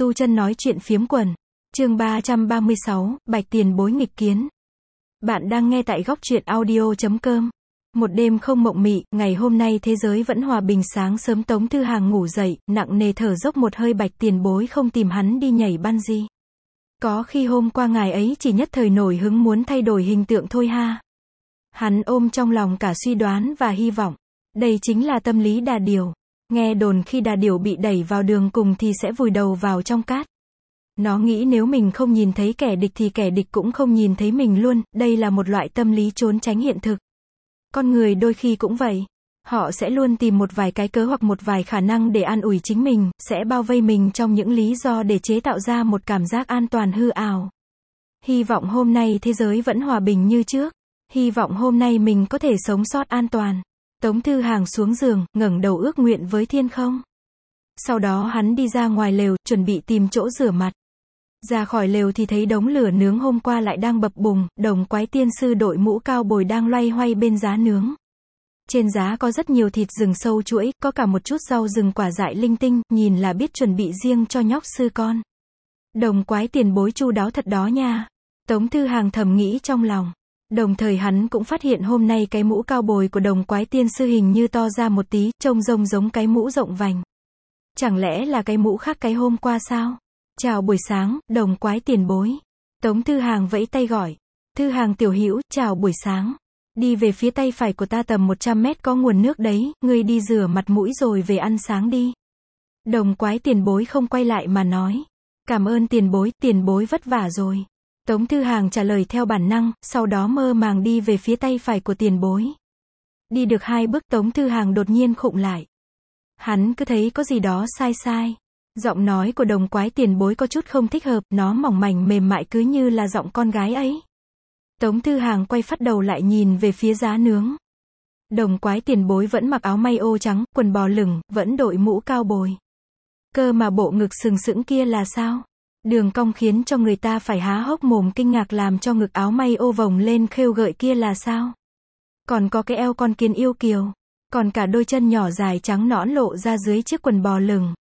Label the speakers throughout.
Speaker 1: Tu Chân nói chuyện phiếm quần. Chương 336, Bạch Tiền Bối nghịch kiến. Bạn đang nghe tại góc truyện audio.com. Một đêm không mộng mị, ngày hôm nay thế giới vẫn hòa bình. Sáng sớm Tống Thư Hàng ngủ dậy, nặng nề thở dốc một hơi. Bạch Tiền Bối không tìm hắn đi nhảy bungee. Có khi hôm qua ngài ấy chỉ nhất thời nổi hứng muốn thay đổi hình tượng thôi ha. Hắn ôm trong lòng cả suy đoán và hy vọng. Đây chính là tâm lý đà điểu. Nghe đồn khi đà điểu bị đẩy vào đường cùng thì sẽ vùi đầu vào trong cát. Nó nghĩ nếu mình không nhìn thấy kẻ địch thì kẻ địch cũng không nhìn thấy mình luôn. Đây là một loại tâm lý trốn tránh hiện thực. Con người đôi khi cũng vậy. Họ sẽ luôn tìm một vài cái cớ hoặc một vài khả năng để an ủi chính mình, sẽ bao vây mình trong những lý do để chế tạo ra một cảm giác an toàn hư ảo. Hy vọng hôm nay thế giới vẫn hòa bình như trước. Hy vọng hôm nay mình có thể sống sót an toàn. Tống Thư Hàng xuống giường, ngẩng đầu ước nguyện với thiên không. Sau đó hắn đi ra ngoài lều, chuẩn bị tìm chỗ rửa mặt. Ra khỏi lều thì thấy đống lửa nướng hôm qua lại đang bập bùng, Đồng Quái Tiên Sư đội mũ cao bồi đang loay hoay bên giá nướng. Trên giá có rất nhiều thịt rừng sâu chuỗi, có cả một chút rau rừng quả dại linh tinh, nhìn là biết chuẩn bị riêng cho nhóc sư con. Đồng Quái Tiền Bối chu đáo thật đó nha. Tống Thư Hàng thầm nghĩ trong lòng. Đồng thời hắn cũng phát hiện hôm nay cái mũ cao bồi của Đồng Quái Tiên Sư hình như to ra một tí, trông giống cái mũ rộng vành. Chẳng lẽ là cái mũ khác cái hôm qua sao? Chào buổi sáng, Đồng Quái Tiền Bối. Tống Thư Hàng vẫy tay gọi. Thư Hàng tiểu hữu, chào buổi sáng. Đi về phía tay phải của ta tầm 100 mét có nguồn nước đấy, ngươi đi rửa mặt mũi rồi về ăn sáng đi. Đồng Quái Tiền Bối không quay lại mà nói. Cảm ơn tiền bối vất vả rồi. Tống Thư Hàng trả lời theo bản năng, sau đó mơ màng đi về phía tay phải của tiền bối. Đi được 2 bước Tống Thư Hàng đột nhiên khựng lại. Hắn cứ thấy có gì đó sai. Giọng nói của Đồng Quái Tiền Bối có chút không thích hợp, nó mỏng mảnh mềm mại cứ như là giọng con gái ấy. Tống Thư Hàng quay phát đầu lại nhìn về phía giá nướng. Đồng Quái Tiền Bối vẫn mặc áo may ô trắng, quần bò lửng, vẫn đội mũ cao bồi. Cơ mà bộ ngực sừng sững kia là sao? Đường cong khiến cho người ta phải há hốc mồm kinh ngạc, làm cho ngực áo may ô vồng lên khêu gợi kia là sao? Còn có cái eo con kiến yêu kiều. Còn cả đôi chân nhỏ dài trắng nõn lộ ra dưới chiếc quần bò lửng.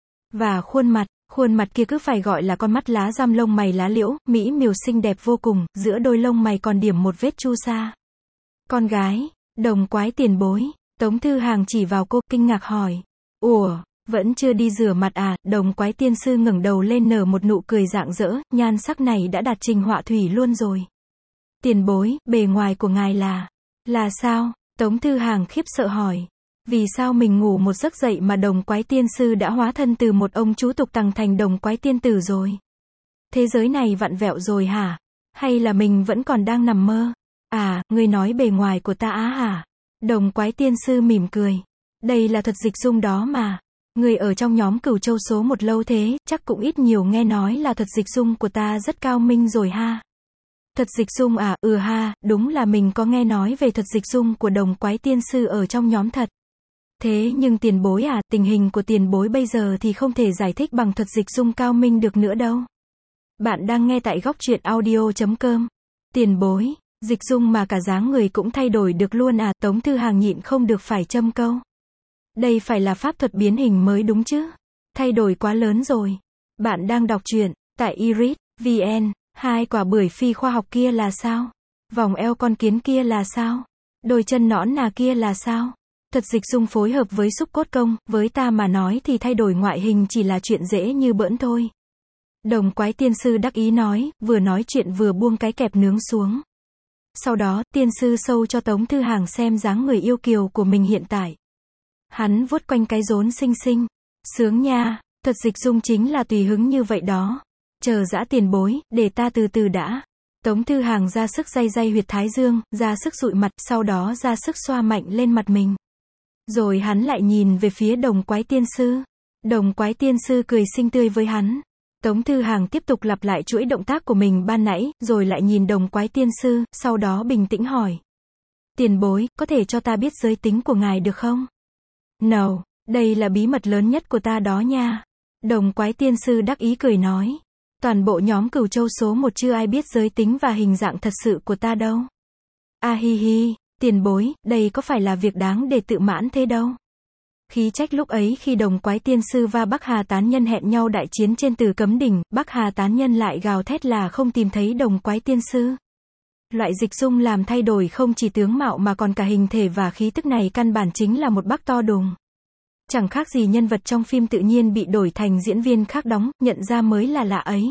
Speaker 1: Và khuôn mặt kia cứ phải gọi là con mắt lá răm lông mày lá liễu, mỹ miều xinh đẹp vô cùng, giữa đôi lông mày còn điểm một vết chu sa. Con gái, Đồng Quái Tiền Bối. Tống Thư Hàng chỉ vào cô, kinh ngạc hỏi. Ủa, vẫn chưa đi rửa mặt à? Đồng Quái Tiên Sư ngẩng đầu lên nở một nụ cười rạng rỡ, nhan sắc này đã đạt trình họa thủy luôn rồi. Tiền bối, bề ngoài của ngài là sao? Tống Thư Hàng khiếp sợ hỏi. Vì sao mình ngủ một giấc dậy mà Đồng Quái Tiên Sư đã hóa thân từ một ông chú tục tằng thành Đồng Quái Tiên Tử rồi? Thế giới này vặn vẹo rồi hả? Hay là mình vẫn còn đang nằm mơ? À, ngươi nói bề ngoài của ta á hả? Đồng Quái Tiên Sư mỉm cười. Đây là thuật dịch dung đó mà. Người ở trong nhóm Cửu Châu số 1 lâu thế, chắc cũng ít nhiều nghe nói là thuật dịch dung của ta rất cao minh rồi ha. Thuật dịch dung à? Ừ ha, đúng là mình có nghe nói về thuật dịch dung của Đồng Quái Tiên Sư ở trong nhóm thật. Thế nhưng tiền bối à, tình hình của tiền bối bây giờ thì không thể giải thích bằng thuật dịch dung cao minh được nữa đâu. Bạn đang nghe tại góc truyện audio.com. Tiền bối, dịch dung mà cả dáng người cũng thay đổi được luôn à? Tống Thư Hàng nhịn không được phải châm câu. Đây phải là pháp thuật biến hình mới đúng chứ? Thay đổi quá lớn rồi. Bạn đang đọc truyện tại Iris VN. 2 quả bưởi phi khoa học kia là sao? Vòng eo con kiến kia là sao? Đôi chân nõn nà kia là sao? Thuật dịch dung phối hợp với xúc cốt công, với ta mà nói thì thay đổi ngoại hình chỉ là chuyện dễ như bỡn thôi. Đồng Quái Tiên Sư đắc ý nói, vừa nói chuyện vừa buông cái kẹp nướng xuống. Sau đó, Tiên Sư show cho Tống Thư Hàng xem dáng người yêu kiều của mình hiện tại. Hắn vuốt quanh cái rốn xinh xinh. Sướng nha, thuật dịch dung chính là tùy hứng như vậy đó. Chờ dã tiền bối, để ta từ từ đã. Tống Thư Hàng ra sức day huyệt thái dương, ra sức dụi mặt, sau đó ra sức xoa mạnh lên mặt mình. Rồi hắn lại nhìn về phía Đồng Quái Tiên Sư. Đồng Quái Tiên Sư cười xinh tươi với hắn. Tống Thư Hàng tiếp tục lặp lại chuỗi động tác của mình ban nãy, rồi lại nhìn Đồng Quái Tiên Sư, sau đó bình tĩnh hỏi. Tiền bối, có thể cho ta biết giới tính của ngài được không? No, đây là bí mật lớn nhất của ta đó nha. Đồng Quái Tiên Sư đắc ý cười nói. Toàn bộ nhóm Cửu Châu số 1 chưa ai biết giới tính và hình dạng thật sự của ta đâu. A hi hi, tiền bối, đây có phải là việc đáng để tự mãn thế đâu. Khí trách lúc ấy khi Đồng Quái Tiên Sư và Bắc Hà Tán Nhân hẹn nhau đại chiến trên Từ Cấm Đỉnh, Bắc Hà Tán Nhân lại gào thét là không tìm thấy Đồng Quái Tiên Sư. Loại dịch dung làm thay đổi không chỉ tướng mạo mà còn cả hình thể và khí tức này căn bản chính là một bác to đùng. Chẳng khác gì nhân vật trong phim tự nhiên bị đổi thành diễn viên khác đóng, nhận ra mới là lạ ấy.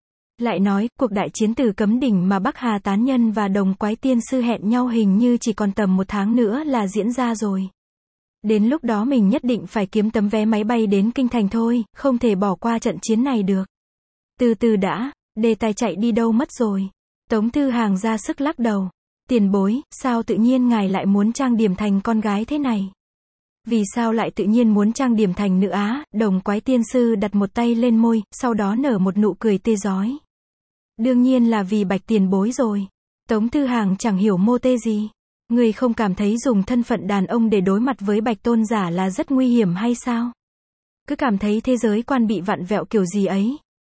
Speaker 1: Lại nói, cuộc đại chiến Từ Cấm Đỉnh mà Bắc Hà Tán Nhân và Đồng Quái Tiên Sư hẹn nhau hình như chỉ còn tầm 1 tháng nữa là diễn ra rồi. Đến lúc đó mình nhất định phải kiếm tấm vé máy bay đến Kinh Thành thôi, không thể bỏ qua trận chiến này được. Từ từ đã, đề tài chạy đi đâu mất rồi. Tống Thư Hàng ra sức lắc đầu. Tiền bối, sao tự nhiên ngài lại muốn trang điểm thành con gái thế này? Vì sao lại tự nhiên muốn trang điểm thành nữ á? Đồng Quái Tiên Sư đặt một tay lên môi, sau đó nở một nụ cười tươi rói. Đương nhiên là vì Bạch tiền bối rồi. Tống Thư Hàng chẳng hiểu mô tê gì. Người không cảm thấy dùng thân phận đàn ông để đối mặt với Bạch tôn giả là rất nguy hiểm hay sao? Cứ cảm thấy thế giới quan bị vặn vẹo kiểu gì ấy.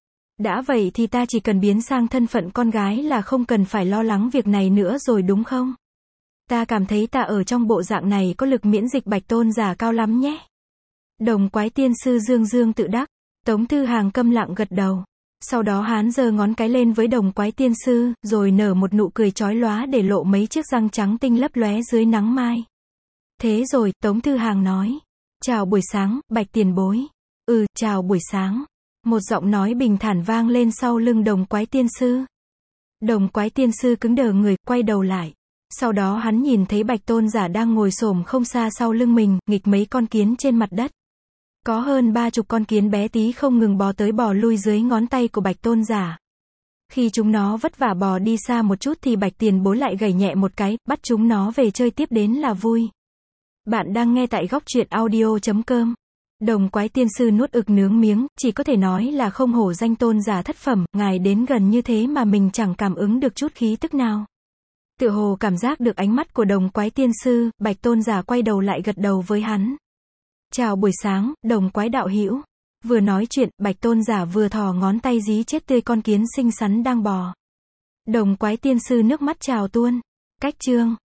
Speaker 1: Đã vậy thì ta chỉ cần biến sang thân phận con gái là không cần phải lo lắng việc này nữa rồi đúng không? Ta cảm thấy ta ở trong bộ dạng này có lực miễn dịch Bạch tôn giả cao lắm nhé. Đồng Quái Tiên Sư dương dương tự đắc. Tống Thư Hàng câm lặng gật đầu. Sau đó hắn giơ ngón cái lên với Đồng Quái Tiên Sư, rồi nở một nụ cười chói lóa để lộ mấy chiếc răng trắng tinh lấp lóe dưới nắng mai. Thế rồi, Tống Thư Hàng nói. Chào buổi sáng, Bạch tiền bối. Chào buổi sáng. Một giọng nói bình thản vang lên sau lưng Đồng Quái Tiên Sư. Đồng Quái Tiên Sư cứng đờ người, quay đầu lại. Sau đó hắn nhìn thấy Bạch tôn giả đang ngồi xổm không xa sau lưng mình, nghịch mấy con kiến trên mặt đất. Có hơn 30 con kiến bé tí không ngừng bò tới bò lui dưới ngón tay của Bạch tôn giả. Khi chúng nó vất vả bò đi xa một chút thì Bạch tiền bối lại gảy nhẹ một cái, bắt chúng nó về chơi tiếp đến là vui. Bạn đang nghe tại góc truyện audio.com. Đồng Quái Tiên Sư nuốt ực nướng miếng, chỉ có thể nói là không hổ danh tôn giả thất phẩm, ngài đến gần như thế mà mình chẳng cảm ứng được chút khí tức nào. Tựa hồ cảm giác được ánh mắt của Đồng Quái Tiên Sư, Bạch tôn giả quay đầu lại gật đầu với hắn. Chào buổi sáng, Đồng Quái đạo hữu. Vừa nói chuyện, Bạch tôn giả vừa thò ngón tay dí chết tươi con kiến xinh xắn đang bò. Đồng Quái Tiên Sư nước mắt trào tuôn. Cách chương